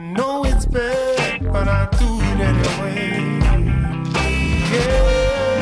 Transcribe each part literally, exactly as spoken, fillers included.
know it's bad, but I do it anyway. Yeah.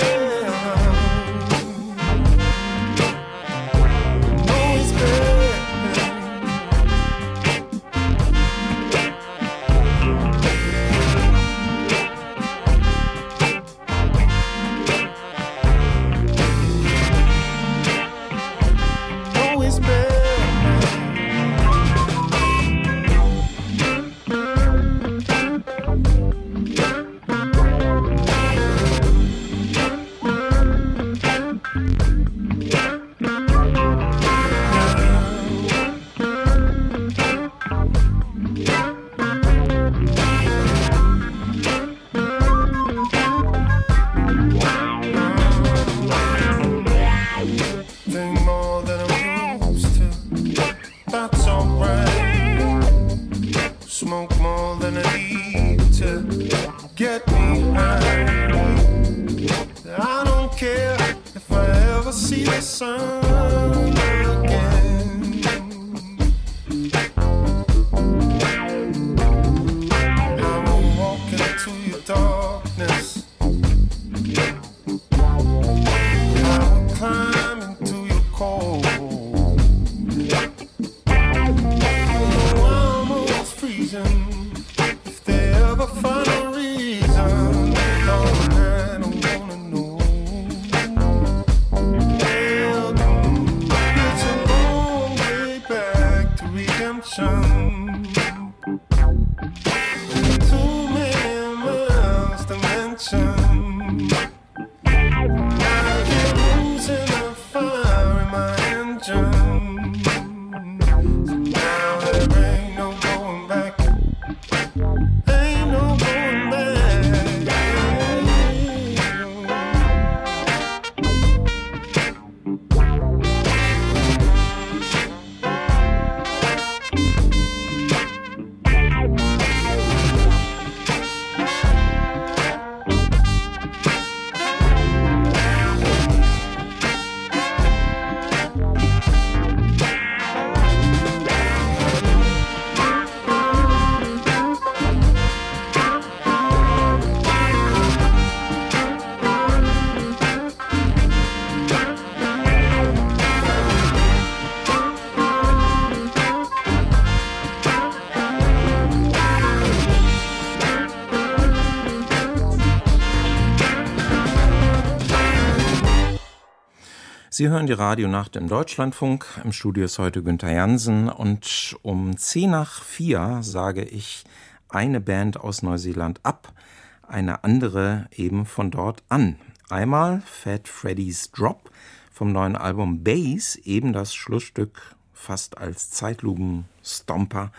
Sie hören die Radionacht im Deutschlandfunk. Im Studio ist heute Günther Jansen. Und um zehn nach vier sage ich eine Band aus Neuseeland ab, eine andere eben von dort an. Einmal Fat Freddy's Drop vom neuen Album Bass, eben das Schlussstück fast als Zeitlupen-Stomper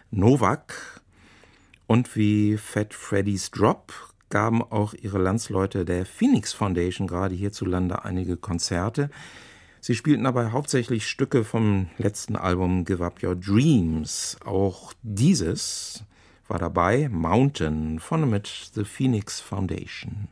Novak. Und wie Fat Freddy's Drop gaben auch ihre Landsleute der Phoenix Foundation gerade hierzulande einige Konzerte. Sie spielten dabei hauptsächlich Stücke vom letzten Album Give Up Your Dreams. Auch dieses war dabei, Mountain, vorne mit The Phoenix Foundation.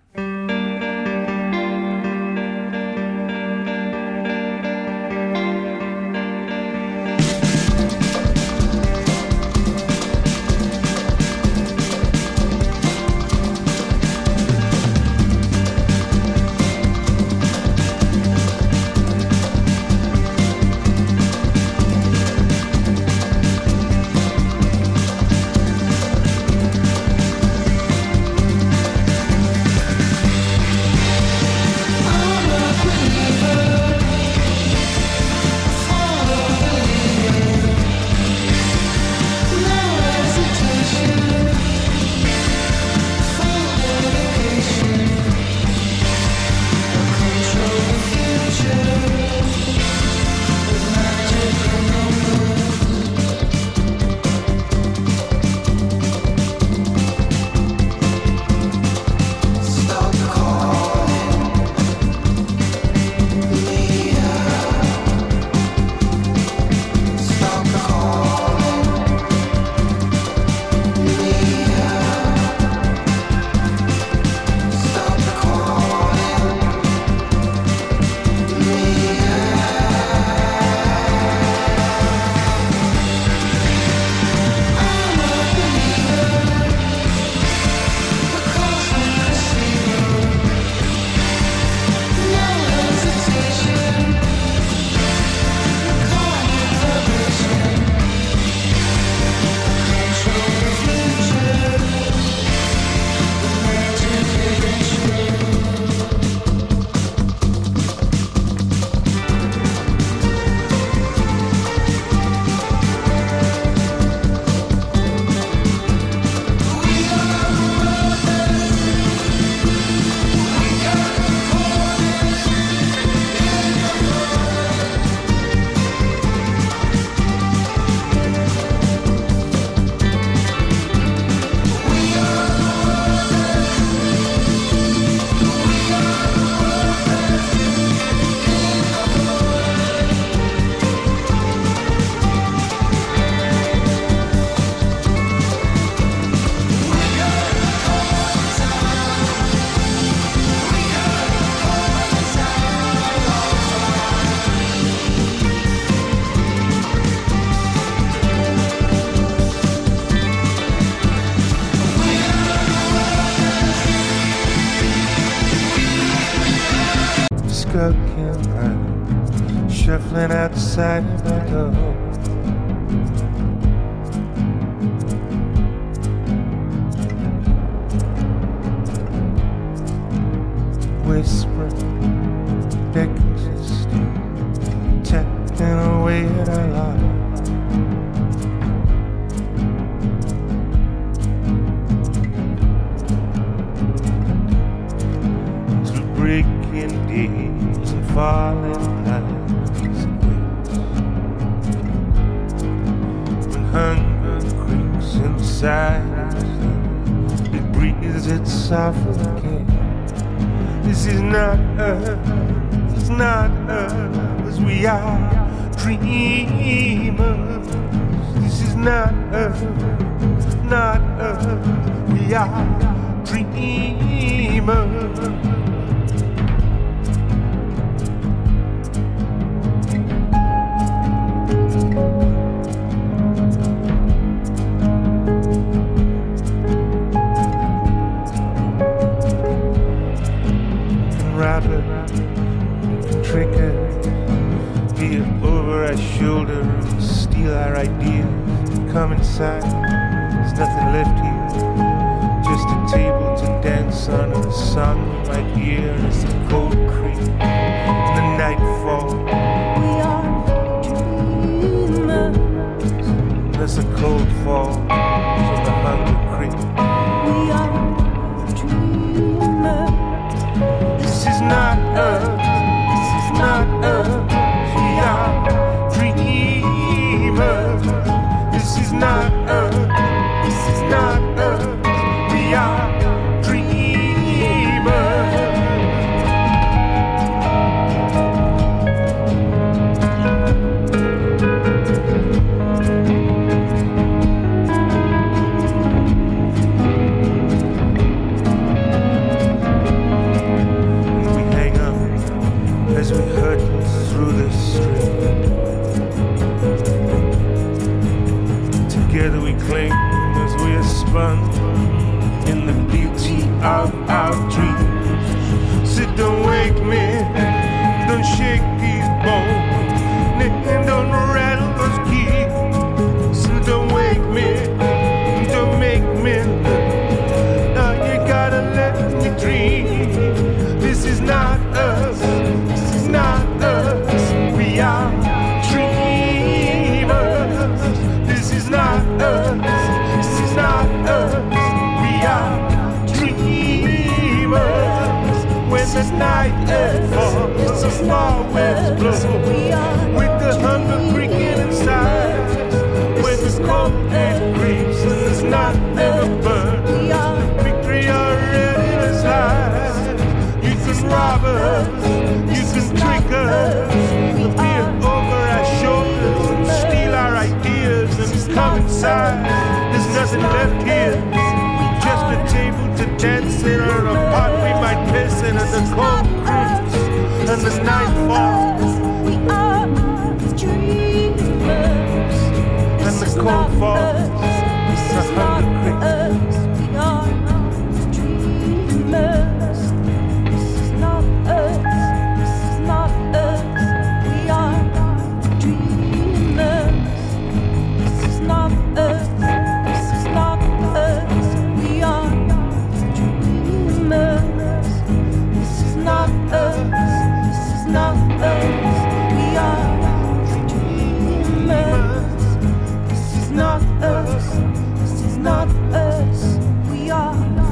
stuck in her, shuffling outside of the door. Whispering, beckons us still, tapping away at our lives. Through breaking days and falling nights and waits, when hunger creeps inside us, it breathes its soft again. This is not us, it's not us, we are dreamers. This is not us, not us, we are dreamers. Shoulder and steal our ideas. Come inside, there's nothing left here, just a table to dance on and a song we might hear as the cold creep and the nightfall. We are dreamers. There's a cold fall from the hunger creep. We are dreamers. This is not us, this is not us. We are this is not us, this is not us, we are dreamers. And we hang up as we hurt through the street. Together we cling as we are spun in the beauty of our dreams. So don't wake me, don't shake these bones, and don't rattle those keys. So don't wake me, don't make me. Now you gotta let me dream. This is not us, this is not us. We are not us, this is not us, we are dreamers. When the night falls, the small winds blow, with the hunger creaking inside. When the cold and creeps and there's not ever burn, the victory already resides. You can rob us, you can trick us, peer over our shoulders and steal our ideas and come inside. There's nothing left here, just a table to dance in or a pot we might piss in and the cold creeps and the night falls. We are dreamers. And the cold falls, the hunger creeps. We are dreamers. This is not us, this is not us. We are dreamers. This is not us, this is not us. We are dreamers. This is not us, this is not us. We are dreamers. This is not us, this is not us. We are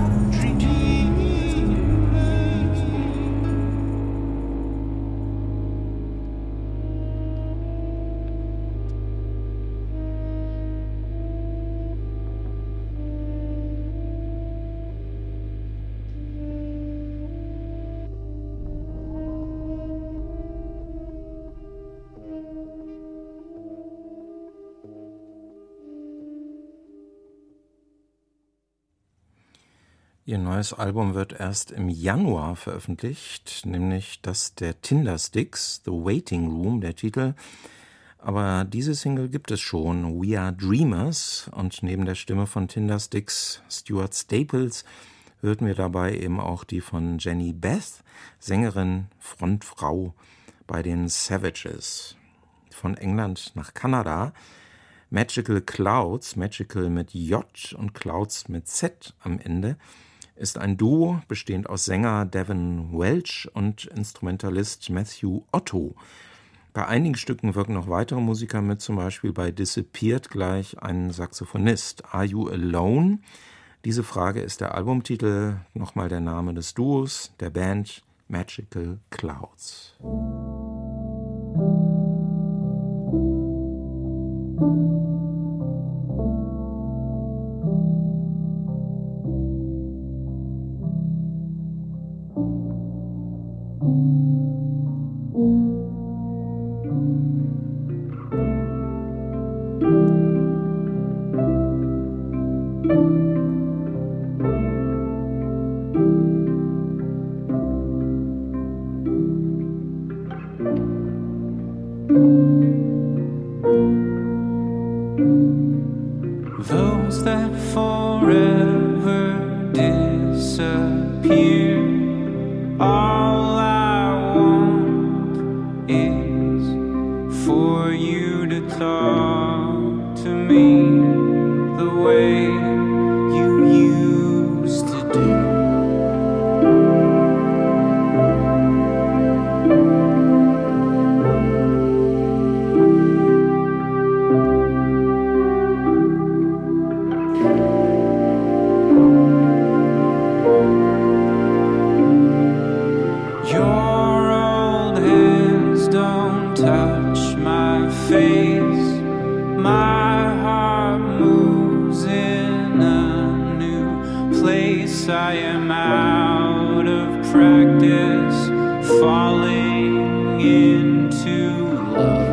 Ihr neues Album wird erst im Januar veröffentlicht, nämlich das der Tindersticks, The Waiting Room, der Titel. Aber diese Single gibt es schon, We Are Dreamers. Und neben der Stimme von Tindersticks, Stuart Staples, hörten wir dabei eben auch die von Jenny Beth, Sängerin, Frontfrau bei den Savages. Von England nach Kanada, Magical Clouds, Magical mit J und Clouds mit Z am Ende, ist ein Duo, bestehend aus Sänger Devin Welch und Instrumentalist Matthew Otto. Bei einigen Stücken wirken noch weitere Musiker mit, zum Beispiel bei Disappeared gleich ein Saxophonist. Are You Alone? Diese Frage ist der Albumtitel, nochmal der Name des Duos, der Band Magical Clouds. Those that forever disappear, all I want is for you to talk to me the way you used to do. I am out of practice, falling into love.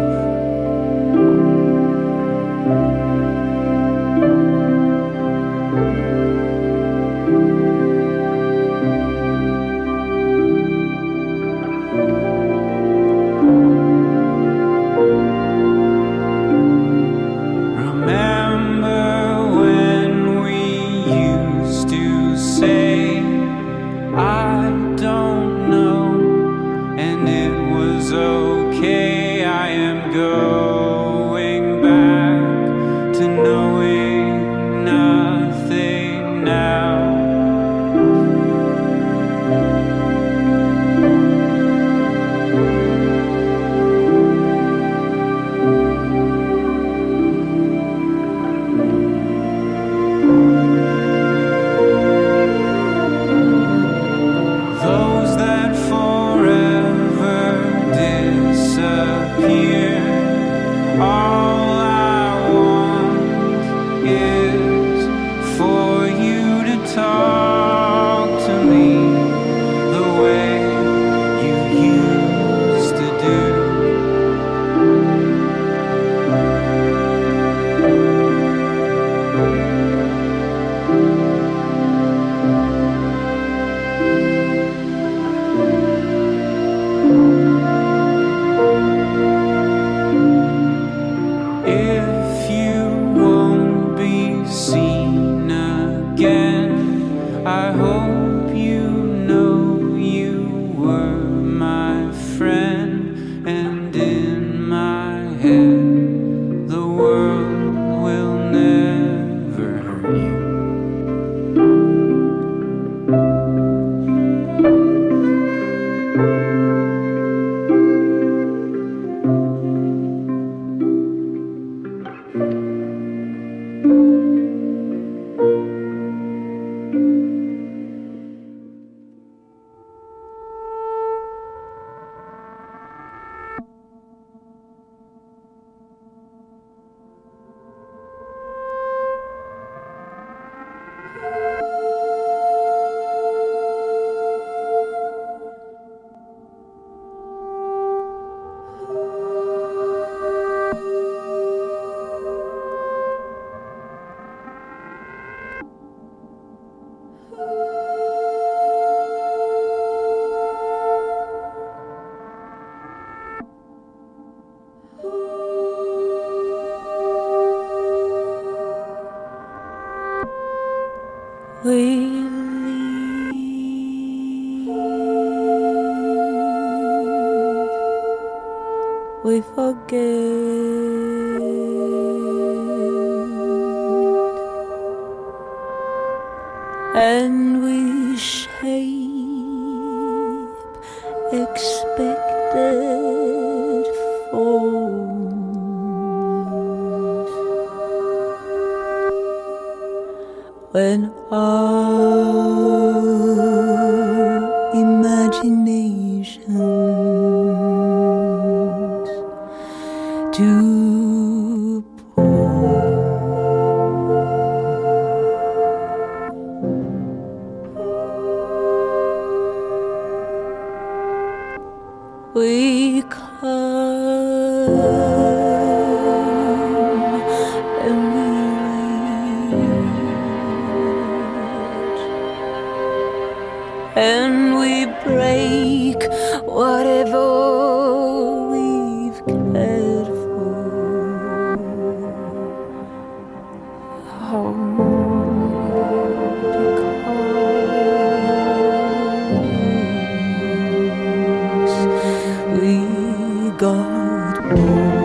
We leave we forget, and we shape expected forms when our imaginations do pour. We come and we reach, and we break whatever we've cared for. Oh, because we got bored.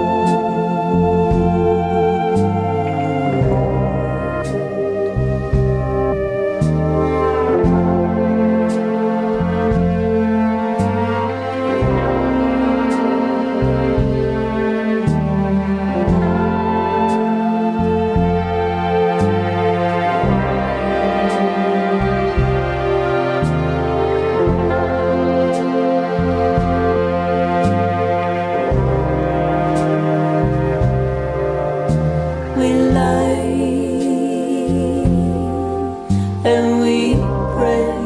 We lie and we pray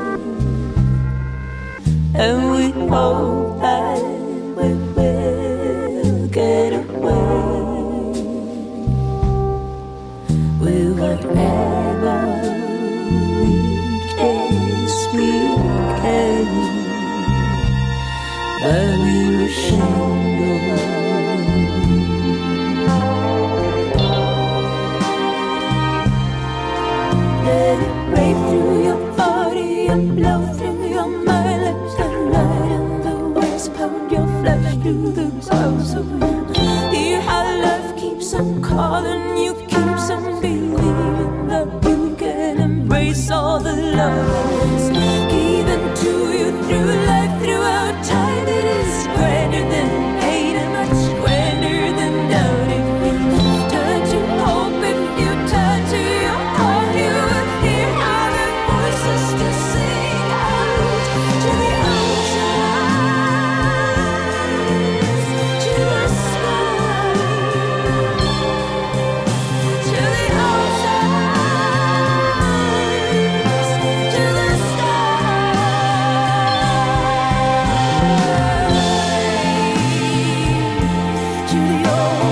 and we hope that we will get away with whatever we guess we can, but we're ashamed of us. Let it break through your body and blow through your mind. Let the light and the waves pound your flesh through the clouds of wind. Hear how love keeps on calling you, keeps on believing that you can embrace all the love that is given to you through life, throughout time. It is grander than hate and much grander than doubt. If you turn to hope, if you turn to your heart, you will hear how the voices to sing out to the oceans, to the sky, to the oceans, to the sky, to the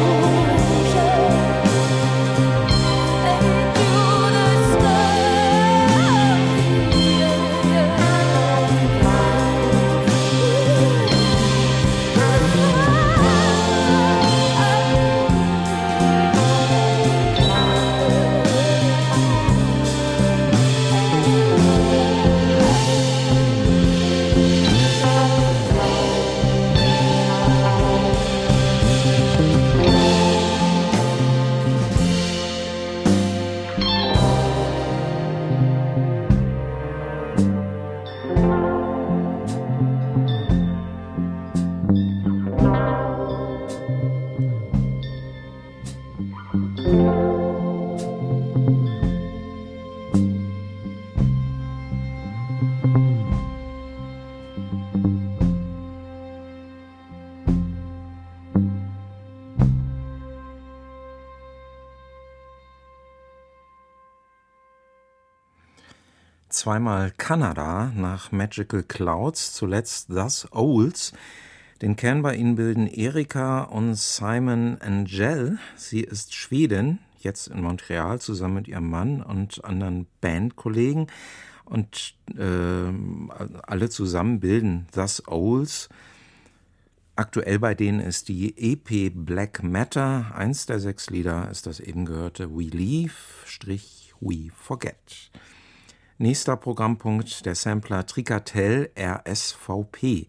Zweimal Kanada nach Magical Clouds, zuletzt Thus Owls. Den Kern bei ihnen bilden Erika und Simon Angel. Sie ist Schwedin, jetzt in Montreal zusammen mit ihrem Mann und anderen Bandkollegen. Und äh, alle zusammen bilden Thus Owls. Aktuell bei denen ist die E P Black Matter. Eins der sechs Lieder ist das eben gehörte We Leave, We Forget. Nächster Programmpunkt, der Sampler Tricatel R S V P.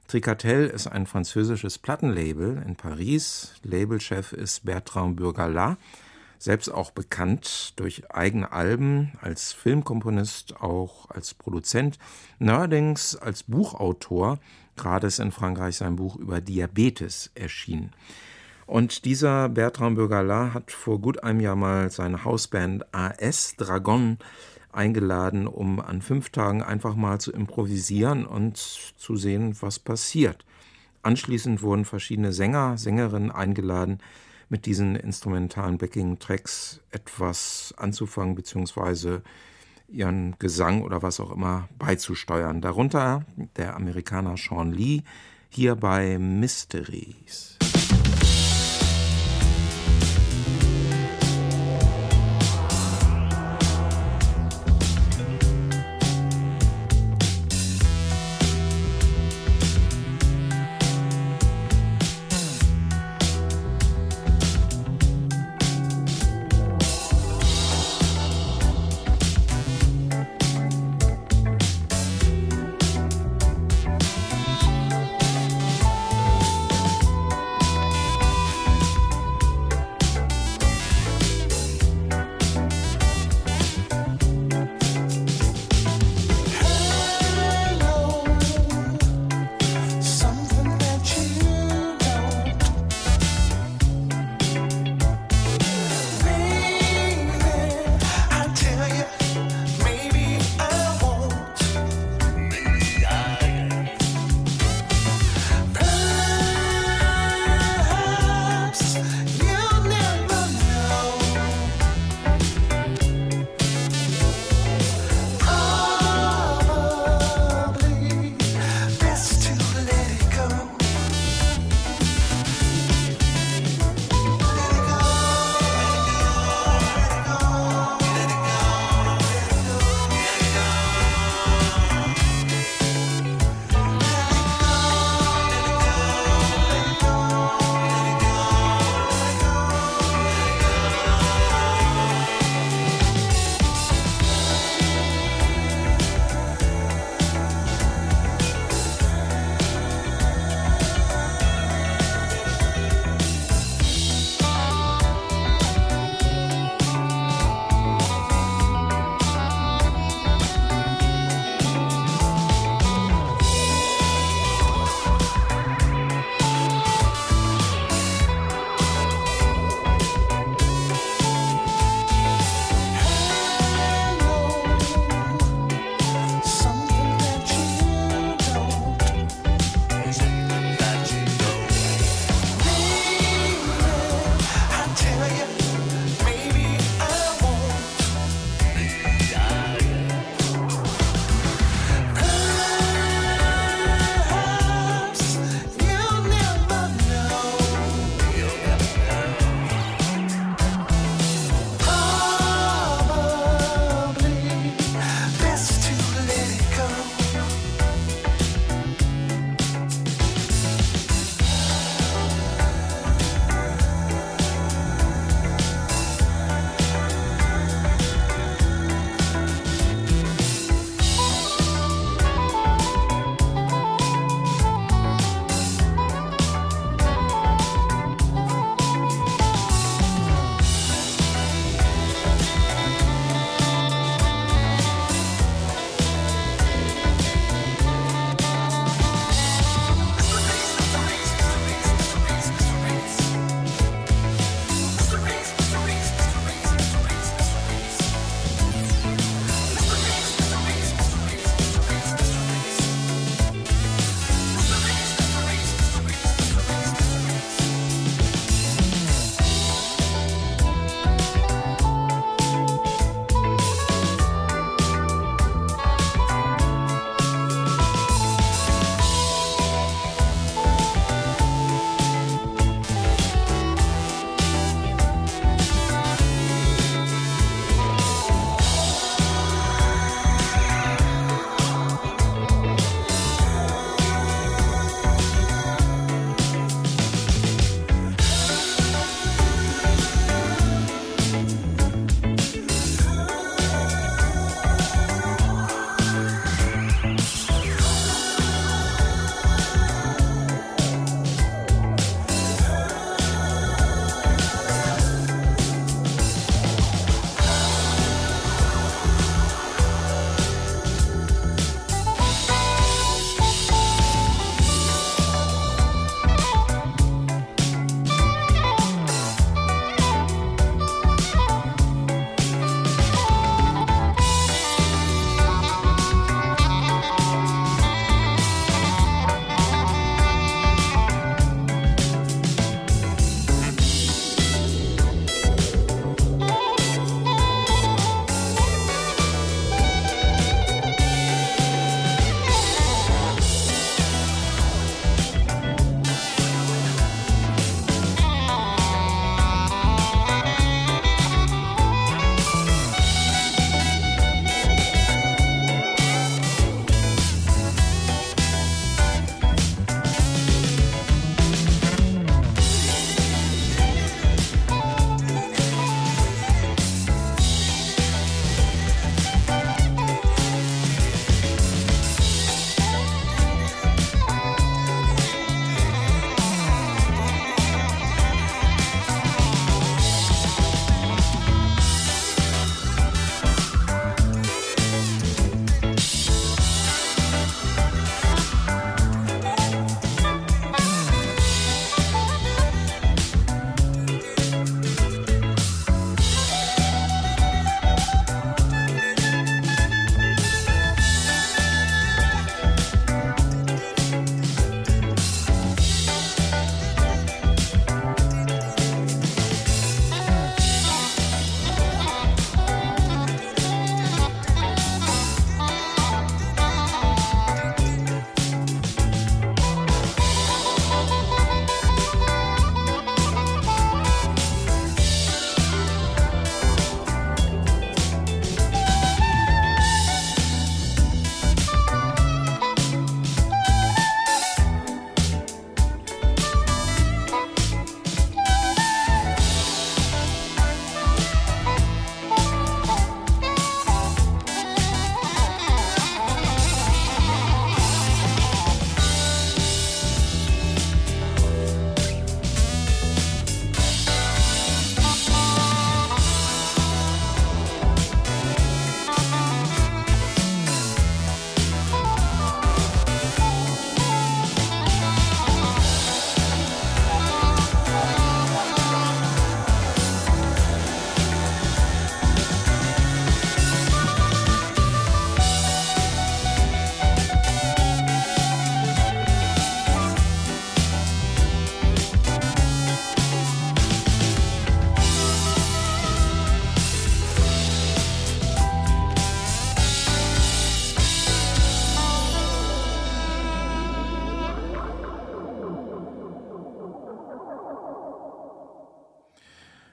Tricatel ist ein französisches Plattenlabel in Paris. Labelchef ist Bertrand Burgalat, selbst auch bekannt durch eigene Alben, als Filmkomponist, auch als Produzent, neuerdings als Buchautor. Gerade ist in Frankreich sein Buch über Diabetes erschienen. Und dieser Bertrand Burgalat hat vor gut einem Jahr mal seine Hausband A S Dragon eingeladen, um an fünf Tagen einfach mal zu improvisieren und zu sehen, was passiert. Anschließend wurden verschiedene Sänger, Sängerinnen eingeladen, mit diesen instrumentalen Backing-Tracks etwas anzufangen, beziehungsweise ihren Gesang oder was auch immer beizusteuern. Darunter der Amerikaner Sean Lee, hier bei Mysteries.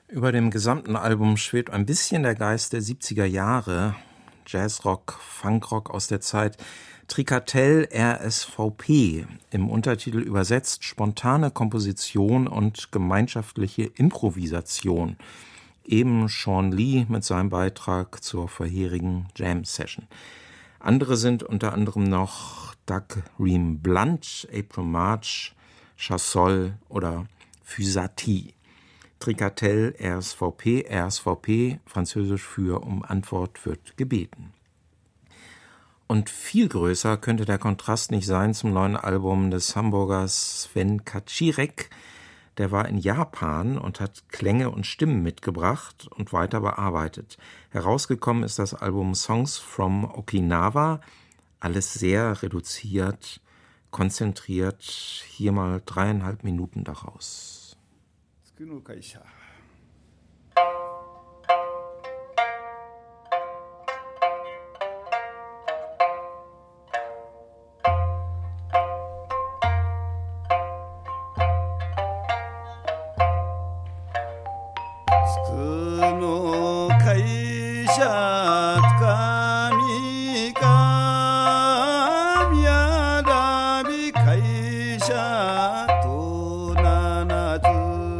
Über dem gesamten Album schwebt ein bisschen der Geist der siebziger Jahre. Jazzrock, Funkrock aus der Zeit. Trikatel R S V P, im Untertitel übersetzt spontane Komposition und gemeinschaftliche Improvisation. Eben Sean Lee mit seinem Beitrag zur vorherigen Jam-Session. Andere sind unter anderem noch Doug Ream Blunt, April March, Chassol oder Fusati. Trikatel R S V P, R S V P, französisch für um Antwort wird gebeten. Und viel größer könnte der Kontrast nicht sein zum neuen Album des Hamburgers Sven Kaczirek. Der war in Japan und hat Klänge und Stimmen mitgebracht und weiter bearbeitet. Herausgekommen ist das Album Songs from Okinawa. Alles sehr reduziert, konzentriert. Hier mal dreieinhalb Minuten daraus. の会社つくの会社つかみかみやらび会社とななず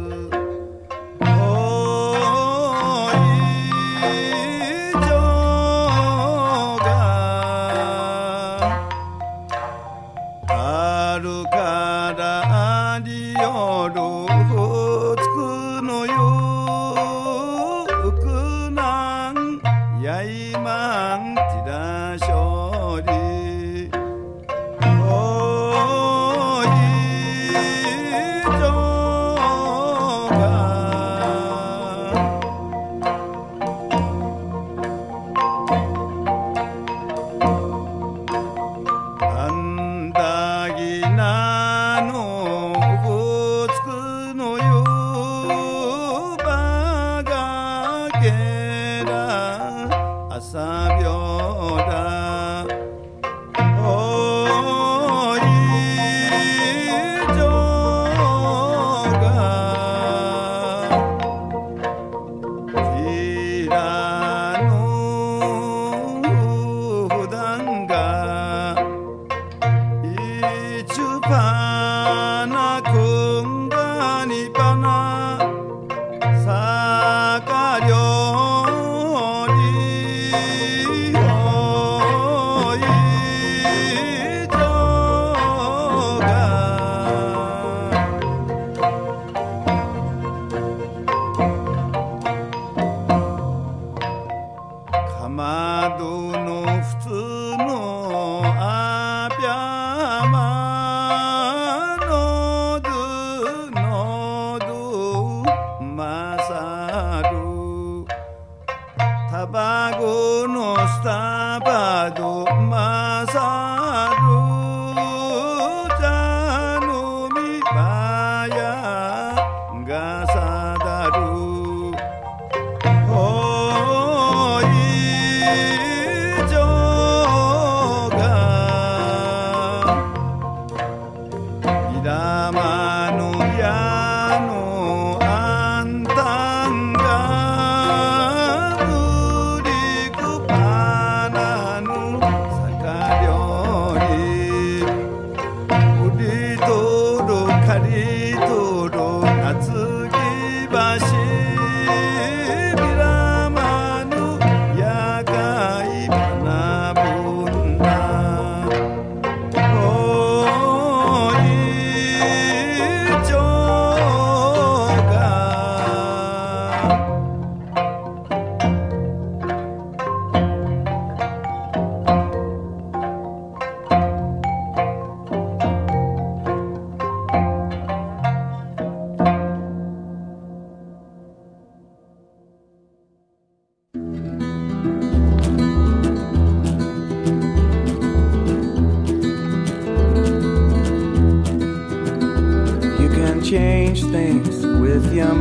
change things with your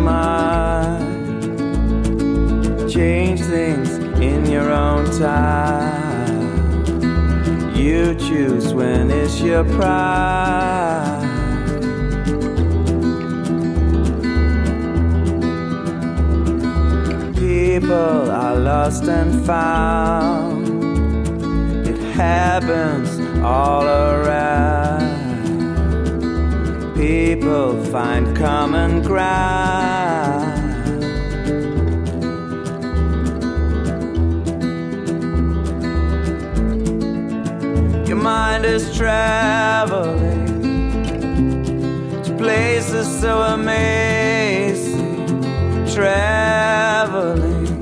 mind. Change things in your own time. You choose when it's your pride. people are lost and found. It happens all around. People find common ground. Your mind is traveling to places so amazing, traveling.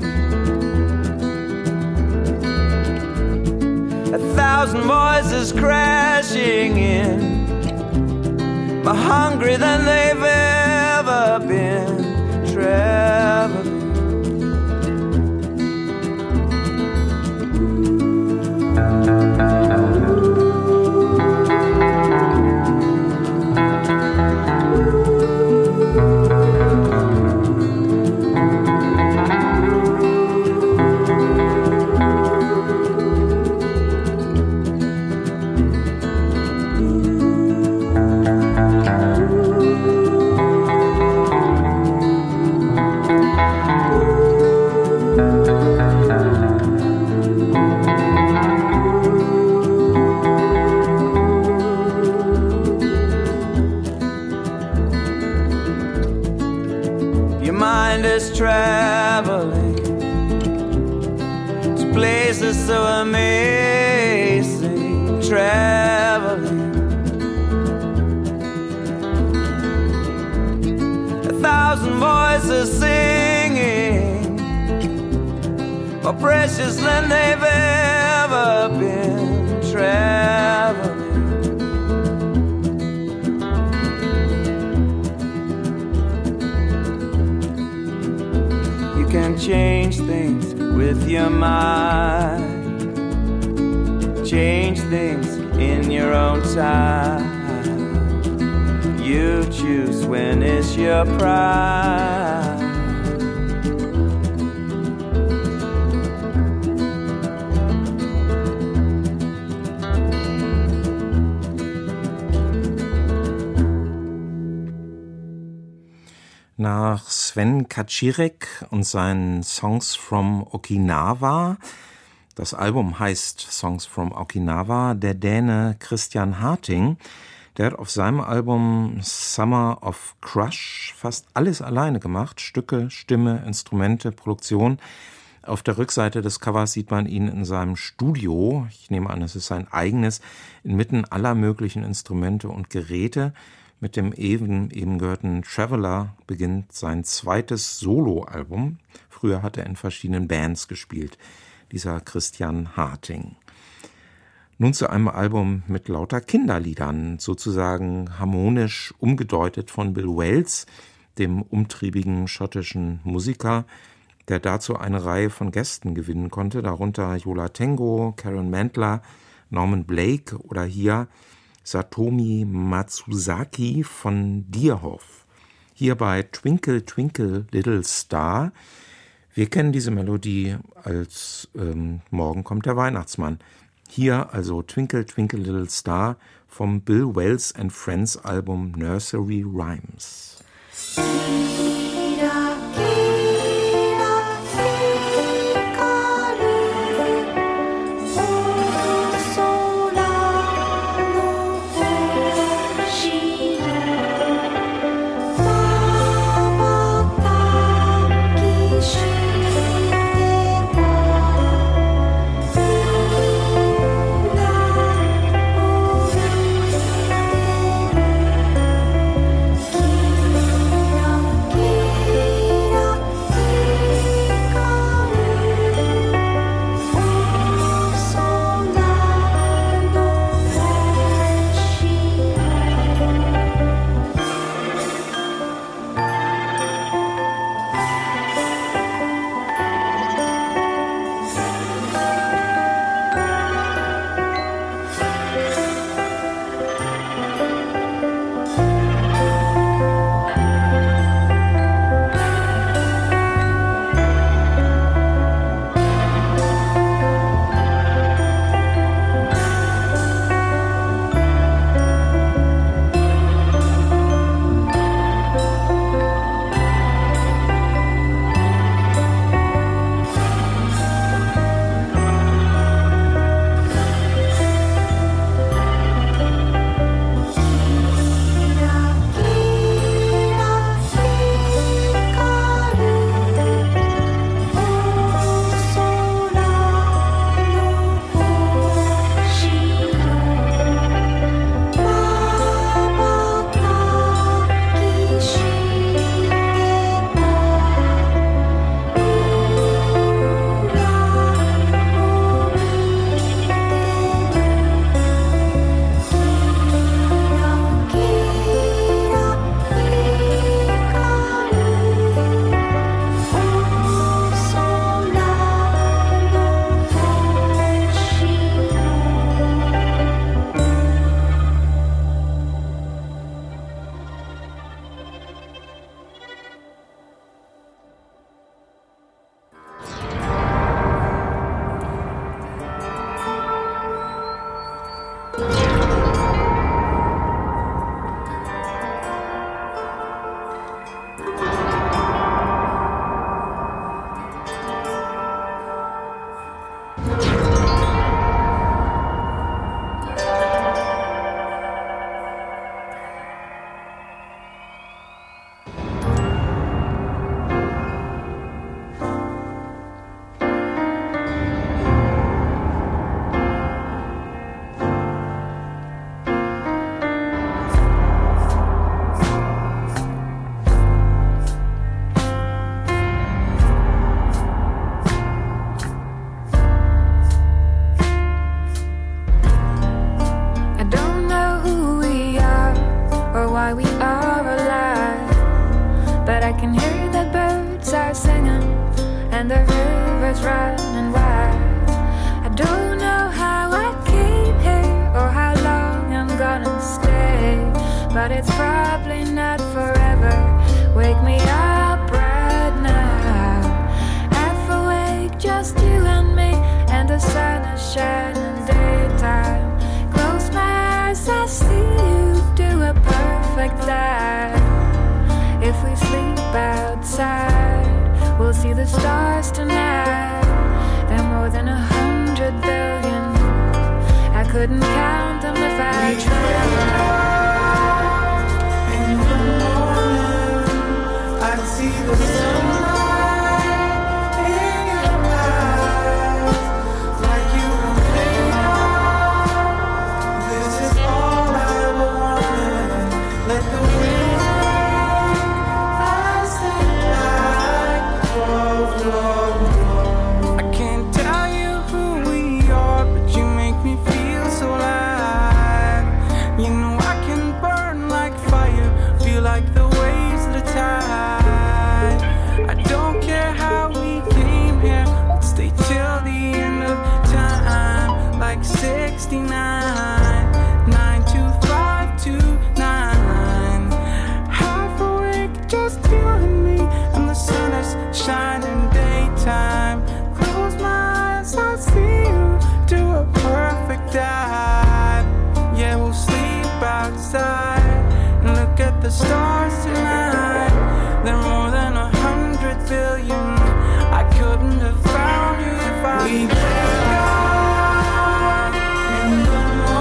A thousand voices crashing in, more hungry than they've ever been, traveling. Traveling to places so amazing, traveling. A thousand voices singing, more precious than they've ever been, traveling. You can change things with your mind, change things in your own time. You choose when it's your prime. Nach Sven Kaczirek und seinen Songs from Okinawa. Das Album heißt Songs from Okinawa. Der Däne Christian Harting, der hat auf seinem Album Summer of Crush fast alles alleine gemacht. Stücke, Stimme, Instrumente, Produktion. Auf der Rückseite des Covers sieht man ihn in seinem Studio. Ich nehme an, es ist sein eigenes, inmitten aller möglichen Instrumente und Geräte. Mit dem eben, eben gehörten Traveler beginnt sein zweites Soloalbum. Früher hat er in verschiedenen Bands gespielt, dieser Christian Harting. Nun zu einem Album mit lauter Kinderliedern, sozusagen harmonisch umgedeutet von Bill Wells, dem umtriebigen schottischen Musiker, der dazu eine Reihe von Gästen gewinnen konnte, darunter Yola Tengo, Karen Mandler, Norman Blake oder hier Satomi Matsuzaki von Dierhoff. Hier bei Twinkle Twinkle Little Star. Wir kennen diese Melodie als ähm, Morgen kommt der Weihnachtsmann. Hier also Twinkle Twinkle Little Star vom Bill Wells and Friends Album Nursery Rhymes. Kira, is running wild. I don't know how I came here or how long I'm gonna stay, but it's probably not forever. Wake me up right now. Half awake, just you and me, and the sun is shining daytime. Close my eyes, I see you do a perfect dive. If we sleep outside, we'll see the stars tonight. They're more than a hundred billion. I couldn't count them if I tried. In the morning, I'd see the sunlight in your eyes, like you were made of. This is all I wanted. Let the wind as they like flow, flow, flow. I can't tell you who we are, but you make me feel so alive. You know I can burn like fire, feel like the waves of the tide. I don't care how we came here, let's stay till the end of time. Like sixty-nine, nine two five two nine. Half awake, just you and me, and the sun is shining daytime. Close my eyes, I see you do a perfect dive. Yeah, we'll sleep outside and look at the stars tonight. They're more than a hundred billion. I couldn't have found you if I wake up in the morning.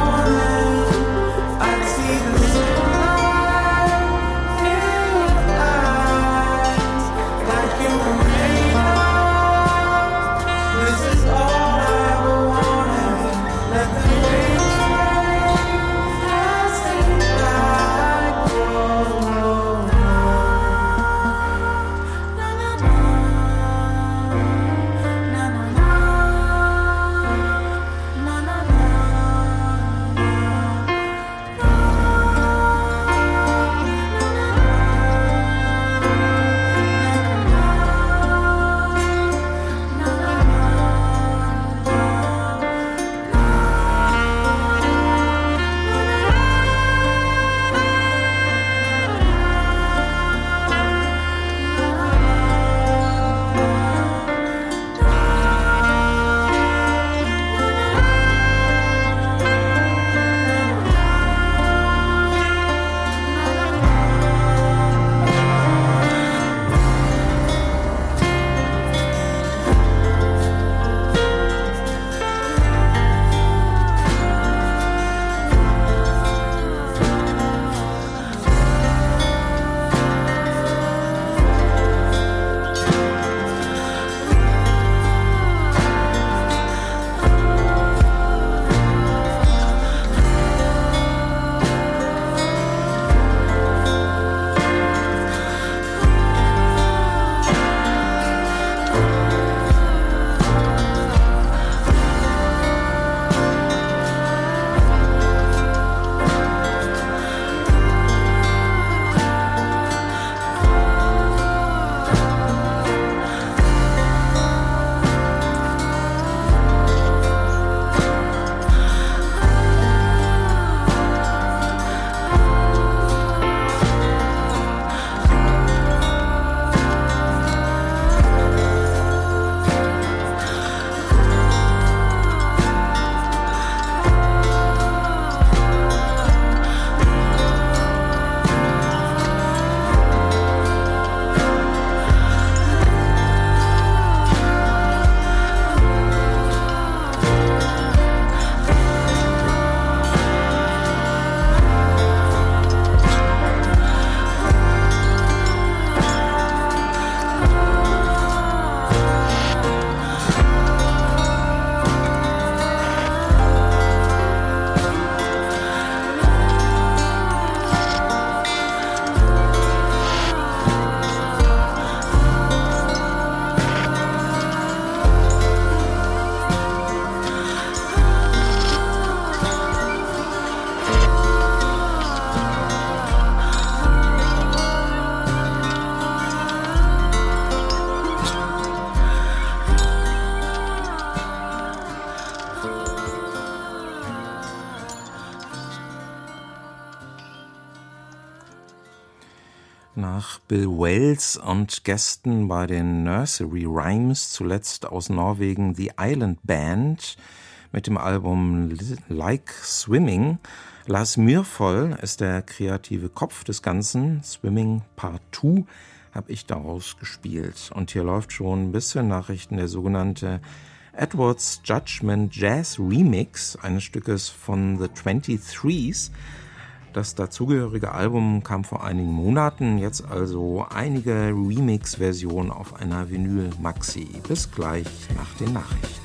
nach Bill Wales und Gästen bei den Nursery Rhymes, zuletzt aus Norwegen The Island Band mit dem Album Like Swimming. Lars Myhrvoll ist der kreative Kopf des Ganzen. Swimming Part zwei habe ich daraus gespielt. Und hier läuft schon bis zu den Nachrichten der sogenannte Edwards Judgment Jazz Remix eines Stückes von The twenty-threes. Das dazugehörige Album kam vor einigen Monaten, jetzt also einige Remix-Versionen auf einer Vinyl-Maxi. Bis gleich nach den Nachrichten.